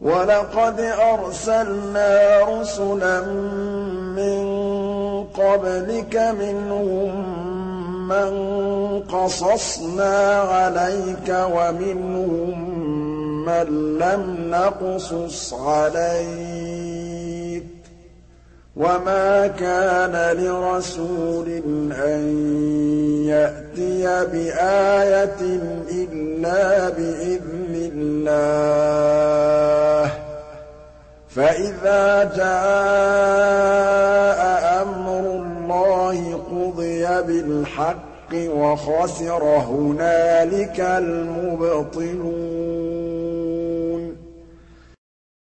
وَلَقَدْ أَرْسَلْنَا رُسُلًا مِّن قَبْلِكَ مِنْهُم مَّن قَصَصْنَا عَلَيْكَ وَمِنْهُم مَّن لَّمْ نَقْصُصْ عَلَيْكَ ۗ وَمَا كَانَ لِرَسُولٍ أَن يَأْتِيَ بِآيَةٍ إِلَّا بِإِذْنِ اللَّهِ ۚ فَإِذَا جَاءَ أَمْرُ اللَّهِ قُضِيَ بِالْحَقِّ وَخَسِرَ هُنَالِكَ الْمُبْطِلُونَ